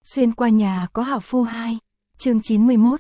Xuyên qua nhà có hảo phu 2, chương 91,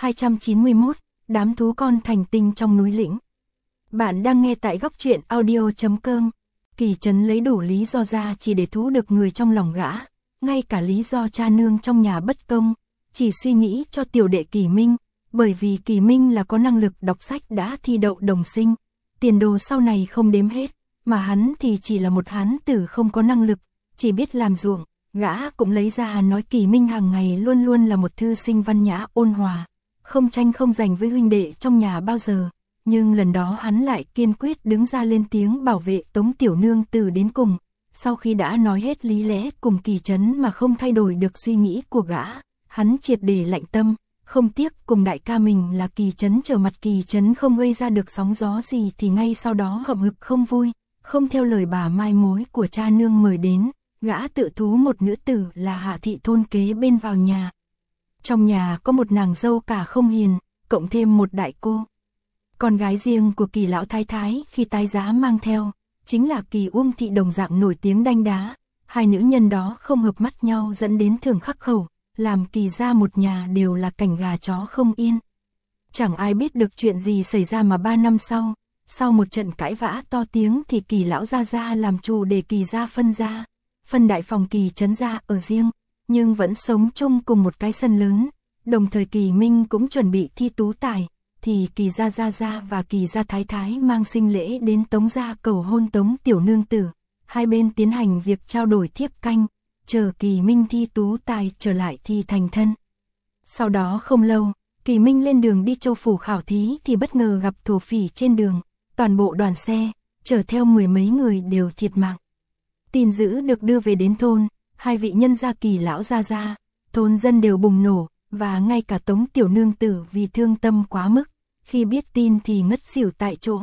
291, đám thú con thành tinh trong núi lĩnh. Bạn đang nghe tại góc truyện audio.com. Kỳ Trấn lấy đủ lý do ra chỉ để thú được người trong lòng gã, ngay cả lý do cha nương trong nhà bất công, chỉ suy nghĩ cho tiểu đệ Kỳ Minh, bởi vì Kỳ Minh là có năng lực đọc sách đã thi đậu đồng sinh, tiền đồ sau này không đếm hết, mà hắn thì chỉ là một hán tử không có năng lực, chỉ biết làm ruộng. Gã cũng lấy ra nói Kỳ Minh hàng ngày luôn luôn là một thư sinh văn nhã ôn hòa, không tranh không giành với huynh đệ trong nhà bao giờ, nhưng lần đó hắn lại kiên quyết đứng ra lên tiếng bảo vệ Tống tiểu nương tử đến cùng. Sau khi đã nói hết lý lẽ cùng Kỳ Trấn mà không thay đổi được suy nghĩ của gã, hắn triệt để lạnh tâm, không tiếc cùng đại ca mình là Kỳ Trấn trở mặt. Kỳ Trấn không gây ra được sóng gió gì thì ngay sau đó hậm hực không vui, không theo lời bà mai mối của cha nương mời đến. Gã tự thú một nữ tử là Hạ thị thôn kế bên vào nhà. Trong nhà có một nàng dâu cả không hiền, cộng thêm một đại cô. Con gái riêng của Kỳ lão thái thái khi tái giá mang theo, chính là Kỳ Uông thị đồng dạng nổi tiếng đanh đá. Hai nữ nhân đó không hợp mắt nhau dẫn đến thường khắc khẩu, làm Kỳ gia một nhà đều là cảnh gà chó không yên. Chẳng ai biết được chuyện gì xảy ra mà 3 năm sau một trận cãi vã to tiếng thì Kỳ lão gia làm chủ để Kỳ gia phân ra. Phân đại phòng Kỳ Trấn ra ở riêng, nhưng vẫn sống chung cùng một cái sân lớn. Đồng thời Kỳ Minh cũng chuẩn bị thi tú tài, thì Kỳ gia và Kỳ gia thái thái mang sinh lễ đến Tống gia cầu hôn Tống tiểu nương tử. Hai bên tiến hành việc trao đổi thiếp canh, chờ Kỳ Minh thi tú tài trở lại thì thành thân. Sau đó không lâu, Kỳ Minh lên đường đi Châu phủ khảo thí thì bất ngờ gặp thổ phỉ trên đường, toàn bộ đoàn xe chở theo 10 mấy người đều thiệt mạng. Tin dữ được đưa về đến thôn, hai vị nhân gia Kỳ lão gia, thôn dân đều bùng nổ, và ngay cả Tống tiểu nương tử vì thương tâm quá mức, khi biết tin thì ngất xỉu tại chỗ.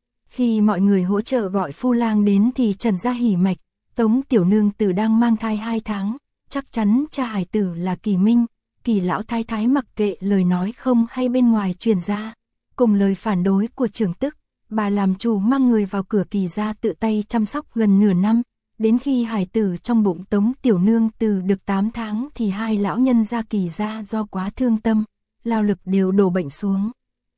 Khi mọi người hỗ trợ gọi phu lang đến thì trần ra hỉ mạch, Tống tiểu nương tử đang mang thai 2 tháng, chắc chắn cha hải tử là Kỳ Minh. Kỳ lão thái thái mặc kệ lời nói không hay bên ngoài truyền ra, cùng lời phản đối của trưởng tức, bà làm chủ mang người vào cửa Kỳ gia tự tay chăm sóc gần nửa năm. Đến khi hải tử trong bụng Tống tiểu nương tử được 8 tháng thì hai lão nhân gia Kỳ gia do quá thương tâm, lao lực đều đổ bệnh xuống.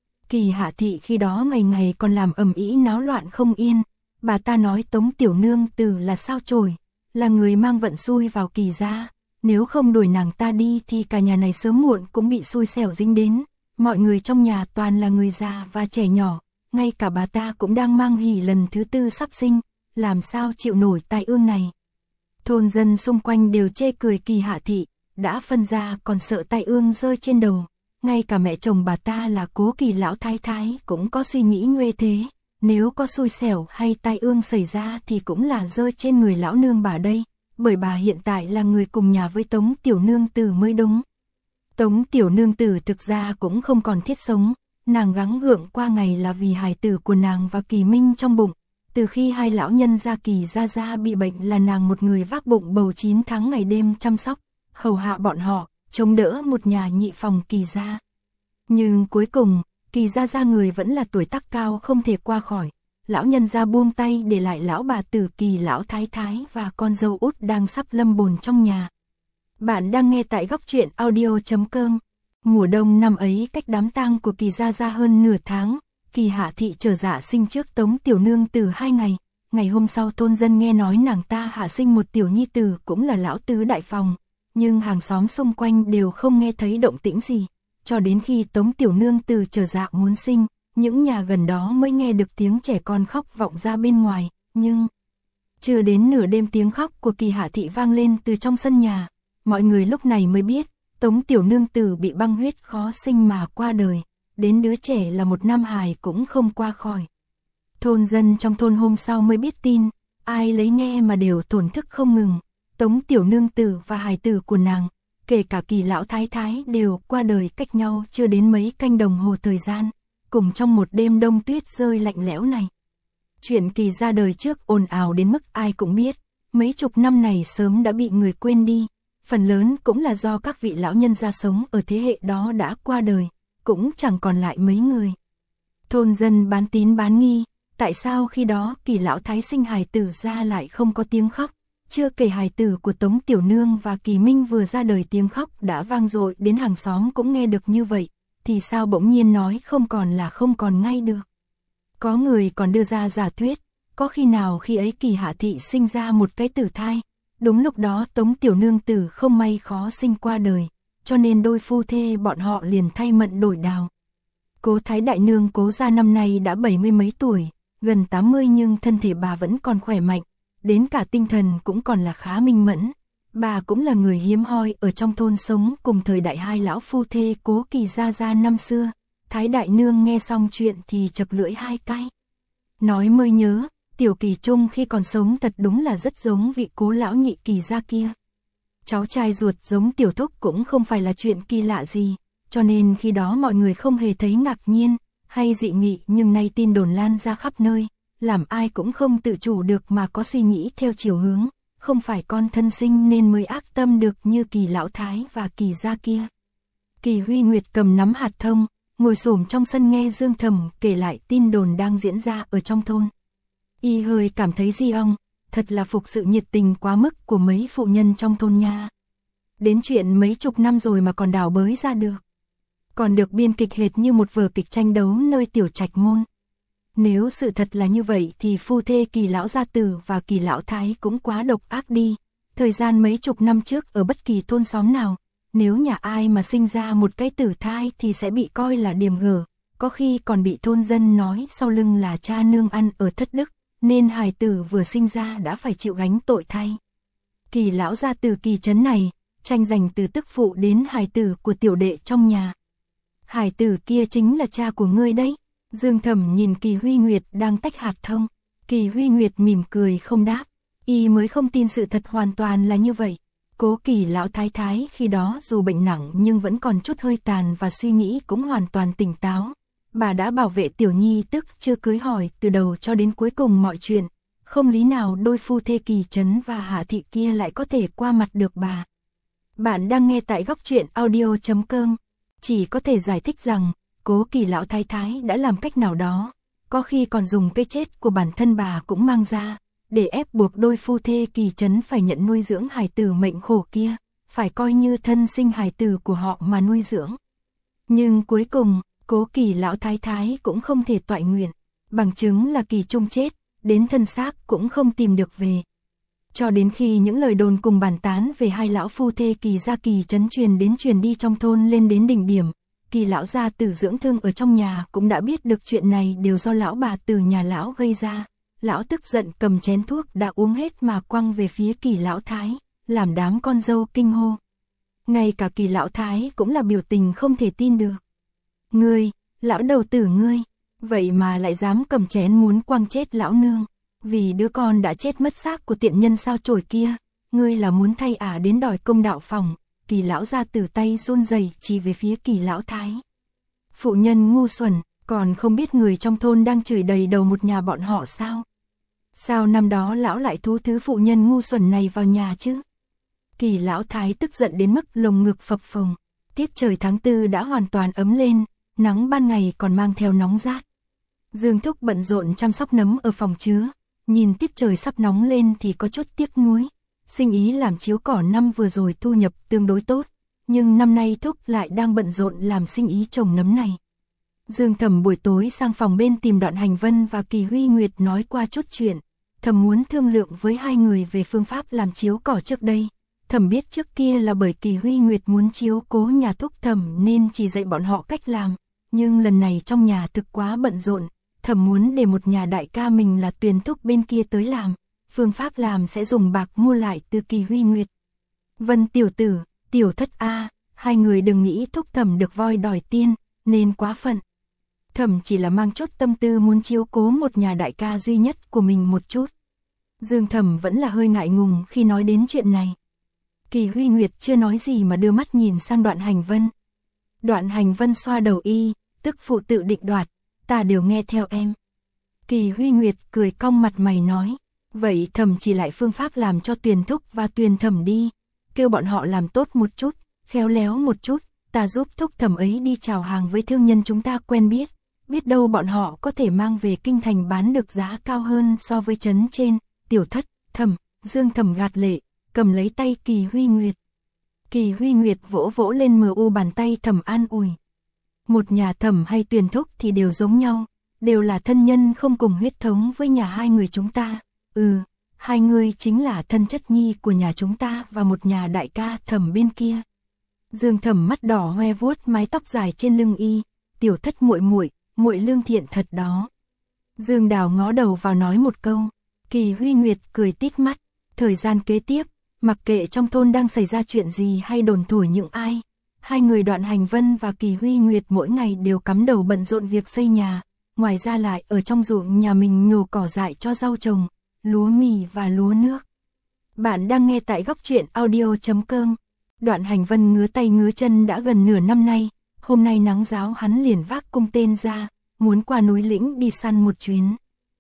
Kỳ Hạ thị khi đó ngày ngày còn làm ầm ĩ náo loạn không yên, bà ta nói Tống tiểu nương tử là sao chổi, là người mang vận xui vào Kỳ gia, nếu không đuổi nàng ta đi thì cả nhà này sớm muộn cũng bị xui xẻo dính đến. Mọi người trong nhà toàn là người già và trẻ nhỏ, ngay cả bà ta cũng đang mang hỉ lần thứ 4 sắp sinh, làm sao chịu nổi tai ương này. Thôn dân xung quanh đều chê cười Kỳ Hạ thị, đã phân ra còn sợ tai ương rơi trên đầu. Ngay cả mẹ chồng bà ta là Cố Kỳ lão thái thái cũng có suy nghĩ nguê thế, nếu có xui xẻo hay tai ương xảy ra thì cũng là rơi trên người lão nương bà đây, bởi bà hiện tại là người cùng nhà với Tống tiểu nương tử mới đúng. Tống tiểu nương tử thực ra cũng không còn thiết sống, nàng gắng gượng qua ngày là vì hài tử của nàng và Kỳ Minh trong bụng. Từ khi hai lão nhân gia Kỳ gia bị bệnh là nàng một người vác bụng bầu 9 tháng ngày đêm chăm sóc, hầu hạ bọn họ, chống đỡ một nhà nhị phòng Kỳ gia. Nhưng cuối cùng, Kỳ gia người vẫn là tuổi tác cao không thể qua khỏi. Lão nhân gia buông tay để lại lão bà tử Kỳ lão thái thái và con dâu út đang sắp lâm bồn trong nhà. Bạn đang nghe tại góc truyện audio.com. Mùa đông năm ấy cách đám tang của Kỳ gia hơn nửa tháng. Kỳ Hạ thị trở dạ sinh trước Tống tiểu nương tử 2 ngày. Ngày hôm sau thôn dân nghe nói nàng ta hạ sinh một tiểu nhi tử cũng là lão tứ đại phòng, nhưng hàng xóm xung quanh đều không nghe thấy động tĩnh gì, cho đến khi Tống tiểu nương tử trở dạ muốn sinh, những nhà gần đó mới nghe được tiếng trẻ con khóc vọng ra bên ngoài, nhưng chưa đến nửa đêm tiếng khóc của Kỳ Hạ thị vang lên từ trong sân nhà, mọi người lúc này mới biết Tống tiểu nương tử bị băng huyết khó sinh mà qua đời. Đến đứa trẻ là một nam hài cũng không qua khỏi. Thôn dân trong thôn hôm sau mới biết tin, ai lấy nghe mà đều thổn thức không ngừng. Tống tiểu nương tử và hài tử của nàng, kể cả Kỳ lão thái thái đều qua đời cách nhau chưa đến mấy canh đồng hồ thời gian, cùng trong một đêm đông tuyết rơi lạnh lẽo này. Chuyện Kỳ ra đời trước ồn ào đến mức ai cũng biết, mấy chục năm này sớm đã bị người quên đi, phần lớn cũng là do các vị lão nhân gia sống ở thế hệ đó đã qua đời, cũng chẳng còn lại mấy người. Thôn dân bán tín bán nghi, tại sao khi đó Kỳ lão thái sinh hài tử ra lại không có tiếng khóc, Chưa kể hài tử của Tống Tiểu Nương và Kỳ Minh vừa ra đời tiếng khóc đã vang dội đến hàng xóm cũng nghe được như vậy, thì sao bỗng nhiên nói không còn là không còn ngay được. Có người còn đưa ra giả thuyết, có khi nào khi ấy Kỳ Hạ Thị sinh ra một cái tử thai, đúng lúc đó Tống Tiểu Nương tử không may khó sinh qua đời, cho nên đôi phu thê bọn họ liền thay mận đổi đào. Cố Thái Đại Nương Cố gia năm nay đã 70 mấy tuổi, gần 80 nhưng thân thể bà vẫn còn khỏe mạnh, đến cả tinh thần cũng còn là khá minh mẫn. Bà cũng là người hiếm hoi ở trong thôn sống cùng thời đại hai lão phu thê Cố Kỳ gia năm xưa. Thái Đại Nương nghe xong chuyện thì chập lưỡi hai cái. Nói mới nhớ, Tiểu Kỳ Trung khi còn sống thật đúng là rất giống vị Cố lão nhị Kỳ gia kia. Cháu trai ruột giống Tiểu Thúc cũng không phải là chuyện kỳ lạ gì, cho nên khi đó mọi người không hề thấy ngạc nhiên hay dị nghị, nhưng nay tin đồn lan ra khắp nơi, làm ai cũng không tự chủ được mà có suy nghĩ theo chiều hướng, không phải con thân sinh nên mới ác tâm được như Kỳ lão thái và Kỳ gia kia. Kỳ Huy Nguyệt cầm nắm hạt thông, ngồi xổm trong sân nghe Dương Thẩm kể lại tin đồn đang diễn ra ở trong thôn. Y hơi cảm thấy di ong, thật là phục sự nhiệt tình quá mức của mấy phụ nhân trong thôn nha. Đến chuyện mấy chục năm rồi mà còn đào bới ra được. Còn được biên kịch hệt như một vở kịch tranh đấu nơi tiểu trạch môn. Nếu sự thật là như vậy thì phu thê Kỳ lão gia tử và Kỳ lão thái cũng quá độc ác đi. Thời gian mấy chục năm trước ở bất kỳ thôn xóm nào, nếu nhà ai mà sinh ra một cái tử thai thì sẽ bị coi là điềm gở, có khi còn bị thôn dân nói sau lưng là cha nương ăn ở thất đức, nên hài tử vừa sinh ra đã phải chịu gánh tội thay. Kỳ lão gia tử Kỳ trấn này, tranh giành từ tức phụ đến hài tử của tiểu đệ trong nhà. Hài tử kia chính là cha của ngươi đấy. Dương Thẩm nhìn Kỳ Huy Nguyệt đang tách hạt thông. Kỳ Huy Nguyệt mỉm cười không đáp. Y mới không tin sự thật hoàn toàn là như vậy. Cố Kỳ lão thái thái khi đó dù bệnh nặng nhưng vẫn còn chút hơi tàn và suy nghĩ cũng hoàn toàn tỉnh táo. Bà đã bảo vệ Tiểu Nhi tức chưa cưới hỏi từ đầu cho đến cuối cùng mọi chuyện. Không lý nào đôi phu thê Kỳ Trấn và Hạ Thị kia lại có thể qua mặt được bà. Bạn đang nghe tại góc truyện audio.com. Chỉ có thể giải thích rằng, Cố Kỳ lão thái thái đã làm cách nào đó, có khi còn dùng cái chết của bản thân bà cũng mang ra, để ép buộc đôi phu thê Kỳ Trấn phải nhận nuôi dưỡng hài tử mệnh khổ kia, phải coi như thân sinh hài tử của họ mà nuôi dưỡng. Nhưng cuối cùng, Cố Kỳ lão thái thái cũng không thể toại nguyện, bằng chứng là Kỳ Trung chết, đến thân xác cũng không tìm được về. Cho đến khi những lời đồn cùng bàn tán về hai lão phu thê Kỳ gia Kỳ Trấn truyền đi trong thôn lên đến đỉnh điểm, Kỳ lão gia tử dưỡng thương ở trong nhà cũng đã biết được chuyện này đều do lão bà từ nhà lão gây ra. Lão tức giận cầm chén thuốc đã uống hết mà quăng về phía Kỳ lão thái, làm đám con dâu kinh hô. Ngay cả Kỳ lão thái cũng là biểu tình không thể tin được. Ngươi, lão đầu tử ngươi, vậy mà lại dám cầm chén muốn quăng chết lão nương. Vì đứa con đã chết mất xác của tiện nhân sao chổi kia, ngươi là muốn thay ả đến đòi công đạo phòng. Kỳ lão gia tử tay run rẩy chỉ về phía Kỳ lão thái. Phụ nhân ngu xuẩn, còn không biết người trong thôn đang chửi đầy đầu một nhà bọn họ sao? Sao năm đó lão lại thú thứ phụ nhân ngu xuẩn này vào nhà chứ? Kỳ lão thái tức giận đến mức lồng ngực phập phồng. Tiết trời tháng 4 đã hoàn toàn ấm lên, nắng ban ngày còn mang theo nóng rát. Dương Thúc bận rộn chăm sóc nấm ở phòng chứa, nhìn tiết trời sắp nóng lên thì có chút tiếc nuối. Sinh ý làm chiếu cỏ năm vừa rồi thu nhập tương đối tốt, nhưng năm nay Thúc lại đang bận rộn làm sinh ý trồng nấm này. Dương Thẩm buổi tối sang phòng bên tìm Đoạn Hành Vân và Kỳ Huy Nguyệt nói qua chút chuyện. Thẩm muốn thương lượng với hai người về phương pháp làm chiếu cỏ trước đây. Thẩm biết trước kia là bởi Kỳ Huy Nguyệt muốn chiếu cố nhà Thúc Thẩm nên chỉ dạy bọn họ cách làm. Nhưng lần này trong nhà thực quá bận rộn, Thẩm muốn để một nhà đại ca mình là Tuyền Thúc bên kia tới làm. Phương pháp làm sẽ dùng bạc mua lại từ Kỳ Huy Nguyệt. Vân tiểu tử, tiểu thất A, hai người đừng nghĩ Thúc Thẩm được voi đòi tiên, nên quá phận. Thẩm chỉ là mang chút tâm tư muốn chiếu cố một nhà đại ca duy nhất của mình một chút. Dương Thẩm vẫn là hơi ngại ngùng khi nói đến chuyện này. Kỳ Huy Nguyệt chưa nói gì mà đưa mắt nhìn sang Đoạn Hành Vân. Đoạn Hành Vân xoa đầu y, tức phụ tự định đoạt, ta đều nghe theo em. Kỳ Huy Nguyệt cười cong mặt mày nói, vậy Thẩm chỉ lại phương pháp làm cho Tuyền Thúc và Tuyền Thẩm đi, kêu bọn họ làm tốt một chút, khéo léo một chút, ta giúp Thúc Thẩm ấy đi chào hàng với thương nhân chúng ta quen biết, biết đâu bọn họ có thể mang về kinh thành bán được giá cao hơn so với trấn trên. Tiểu thất, Thẩm, Dương Thẩm gạt lệ, cầm lấy tay Kỳ Huy Nguyệt. Kỳ Huy Nguyệt vỗ vỗ lên mu bàn tay Thẩm an ủi. Một nhà Thẩm hay Tuyền thúc thì đều giống nhau, đều là thân nhân không cùng huyết thống với nhà hai người chúng ta. Hai người chính là thân chất nhi của nhà chúng ta và một nhà đại ca Thẩm bên kia. Dương Thẩm mắt đỏ hoe vuốt mái tóc dài trên lưng y, tiểu thất muội muội, muội lương thiện thật đó. Dương Đào ngó đầu vào nói một câu, Kỳ Huy Nguyệt cười tít mắt. Thời gian kế tiếp, mặc kệ trong thôn đang xảy ra chuyện gì hay đồn thổi những ai, hai người Đoạn Hành Vân và Kỳ Huy Nguyệt mỗi ngày đều cắm đầu bận rộn việc xây nhà, ngoài ra lại ở trong ruộng nhà mình nhổ cỏ dại cho rau trồng, lúa mì và lúa nước. Bạn đang nghe tại Góc Truyện Audio.com. Đoạn Hành Vân ngứa tay ngứa chân đã gần nửa năm nay, hôm nay nắng ráo hắn liền vác cung tên ra, muốn qua núi lĩnh đi săn một chuyến.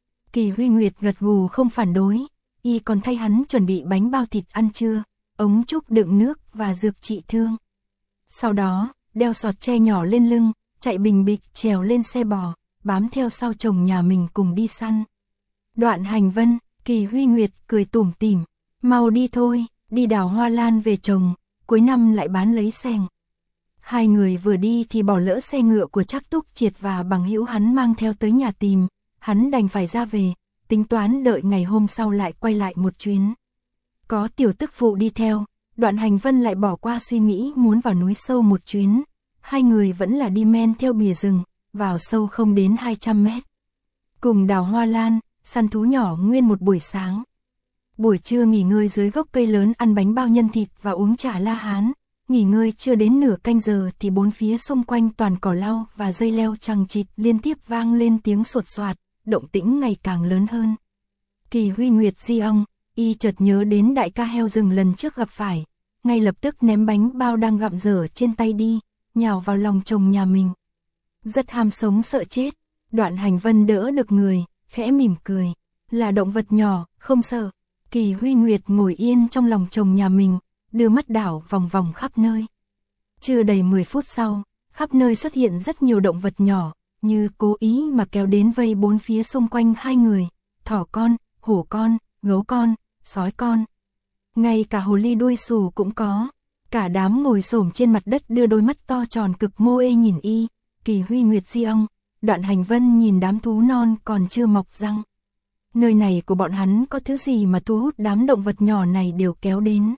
Kỳ Huy Nguyệt gật gù không phản đối, y còn thay hắn chuẩn bị bánh bao thịt ăn trưa, ống trúc đựng nước và dược trị thương. Sau đó, đeo sọt tre nhỏ lên lưng, chạy bình bịch trèo lên xe bò, bám theo sau chồng nhà mình cùng đi săn. Đoạn Hành Vân, Kỳ Huy Nguyệt cười tủm tỉm, mau đi thôi, đi đào hoa lan về trồng, cuối năm lại bán lấy seng. Hai người vừa đi thì bỏ lỡ xe ngựa của Trác Túc Triệt và bằng hữu hắn mang theo tới nhà tìm, hắn đành phải ra về, tính toán đợi ngày hôm sau lại quay lại một chuyến. Có tiểu tức phụ đi theo, Đoạn Hành Vân lại bỏ qua suy nghĩ muốn vào núi sâu một chuyến, hai người vẫn là đi men theo bìa rừng, vào sâu không đến 200 mét. Cùng đào hoa lan, săn thú nhỏ nguyên một buổi sáng. Buổi trưa nghỉ ngơi dưới gốc cây lớn ăn bánh bao nhân thịt và uống trà La Hán, nghỉ ngơi chưa đến nửa canh giờ thì bốn phía xung quanh toàn cỏ lau và dây leo chằng chịt liên tiếp vang lên tiếng sột soạt, động tĩnh ngày càng lớn hơn. Kỳ Huy Nguyệt di ong, y chợt nhớ đến đại ca heo rừng lần trước gặp phải, ngay lập tức ném bánh bao đang gặm dở trên tay đi, nhào vào lòng chồng nhà mình. Rất ham sống sợ chết, Đoạn Hành Vân đỡ được người, khẽ mỉm cười, là động vật nhỏ, không sợ. Kỳ Huy Nguyệt ngồi yên trong lòng chồng nhà mình, đưa mắt đảo vòng vòng khắp nơi. Chưa đầy 10 phút sau, khắp nơi xuất hiện rất nhiều động vật nhỏ, như cố ý mà kéo đến vây bốn phía xung quanh hai người, thỏ con, hổ con, gấu con, sói con. Ngay cả hồ ly đuôi xù cũng có. Cả đám ngồi xổm trên mặt đất đưa đôi mắt to tròn cực mô ê nhìn y, Kỳ Huy Nguyệt di ong, Đoạn Hành Vân nhìn đám thú non còn chưa mọc răng. Nơi này của bọn hắn có thứ gì mà thu hút đám động vật nhỏ này đều kéo đến.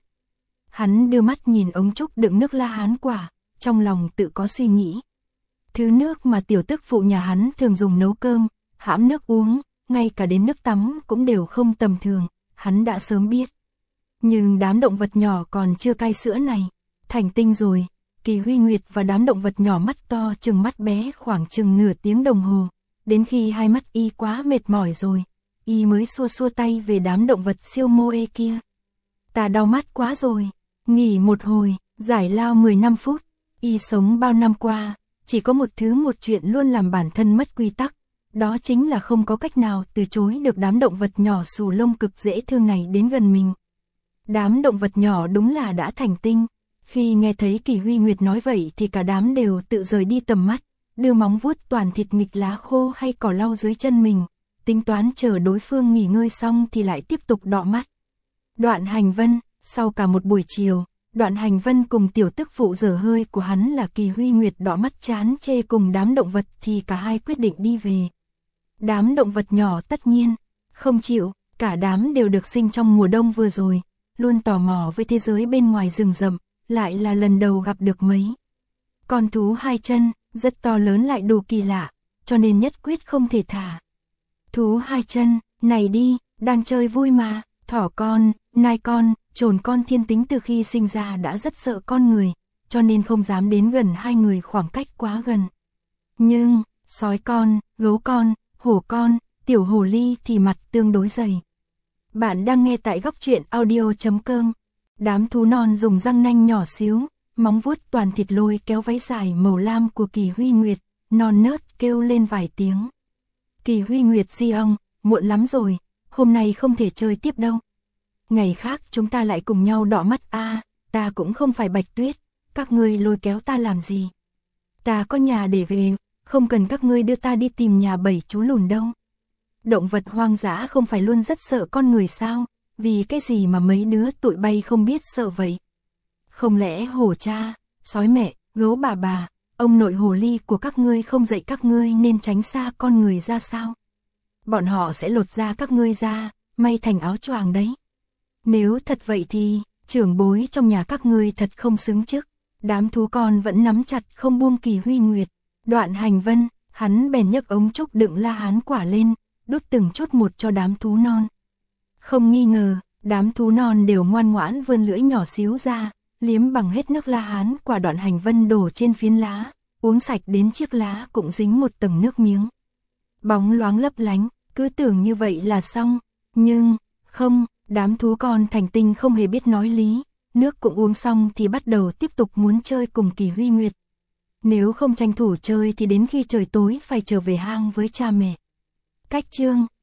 Hắn đưa mắt nhìn ống trúc đựng nước La Hán quả, trong lòng tự có suy nghĩ. Thứ nước mà tiểu tức phụ nhà hắn thường dùng nấu cơm, hãm nước uống, ngay cả đến nước tắm cũng đều không tầm thường, hắn đã sớm biết. Nhưng đám động vật nhỏ còn chưa cai sữa này, thành tinh rồi. Kỳ Huy Nguyệt và đám động vật nhỏ mắt to chừng mắt bé khoảng chừng nửa tiếng đồng hồ, đến khi hai mắt y quá mệt mỏi rồi, y mới xua xua tay về đám động vật siêu mô ê kia. Ta đau mắt quá rồi, nghỉ một hồi, giải lao 15 phút, y sống bao năm qua, chỉ có một chuyện luôn làm bản thân mất quy tắc, đó chính là không có cách nào từ chối được đám động vật nhỏ xù lông cực dễ thương này đến gần mình. Đám động vật nhỏ đúng là đã thành tinh. Khi nghe thấy Kỳ Huy Nguyệt nói vậy thì cả đám đều tự rời đi tầm mắt, đưa móng vuốt toàn thịt nghịch lá khô hay cỏ lau dưới chân mình, tính toán chờ đối phương nghỉ ngơi xong thì lại tiếp tục đọ mắt. Đoạn Hành Vân, sau cả một buổi chiều, Đoạn Hành Vân cùng tiểu tức phụ dở hơi của hắn là Kỳ Huy Nguyệt đọ mắt chán chê cùng đám động vật thì cả hai quyết định đi về. Đám động vật nhỏ tất nhiên không chịu, cả đám đều được sinh trong mùa đông vừa rồi, luôn tò mò với thế giới bên ngoài rừng rậm, lại là lần đầu gặp được mấy con thú hai chân, rất to lớn lại đủ kỳ lạ, cho nên nhất quyết không thể thả. Thú hai chân, này đi, đang chơi vui mà, thỏ con, nai con, trồn con thiên tính từ khi sinh ra đã rất sợ con người, cho nên không dám đến gần hai người khoảng cách quá gần. Nhưng, sói con, gấu con, hổ con, tiểu hồ ly thì mặt tương đối dày. Bạn đang nghe tại Góc Truyện Audio.com. Đám thú non dùng răng nanh nhỏ xíu, móng vuốt toàn thịt lôi kéo váy dài màu lam của Kỳ Huy Nguyệt, non nớt kêu lên vài tiếng. Kỳ Huy Nguyệt di ong, muộn lắm rồi, hôm nay không thể chơi tiếp đâu. Ngày khác chúng ta lại cùng nhau đọ mắt ta cũng không phải Bạch Tuyết, các ngươi lôi kéo ta làm gì. Ta có nhà để về, không cần các ngươi đưa ta đi tìm nhà bảy chú lùn đâu. Động vật hoang dã không phải luôn rất sợ con người sao, Vì cái gì mà mấy đứa tụi bay không biết sợ vậy? Không lẽ hổ cha, sói mẹ, gấu bà, ông nội hồ ly của các ngươi không dạy các ngươi nên tránh xa con người ra sao? Bọn họ sẽ lột da các ngươi ra, may thành áo choàng đấy. Nếu thật vậy thì, trưởng bối trong nhà các ngươi thật không xứng chức. Đám thú con vẫn nắm chặt không buông Kỳ Huy Nguyệt. Đoạn Hành Vân, hắn bèn nhấc ống trúc đựng La Hán quả lên, đút từng chút một cho đám thú non. Không nghi ngờ, đám thú non đều ngoan ngoãn vươn lưỡi nhỏ xíu ra, liếm bằng hết nước La Hán quả Đoạn Hành Vân đổ trên phiến lá, uống sạch đến chiếc lá cũng dính một tầng nước miếng. Bóng loáng lấp lánh, cứ tưởng như vậy là xong, nhưng, không, đám thú con thành tinh không hề biết nói lý, nước cũng uống xong thì bắt đầu tiếp tục muốn chơi cùng Kỳ Huy Nguyệt. Nếu không tranh thủ chơi thì đến khi trời tối phải trở về hang với cha mẹ. Cách chương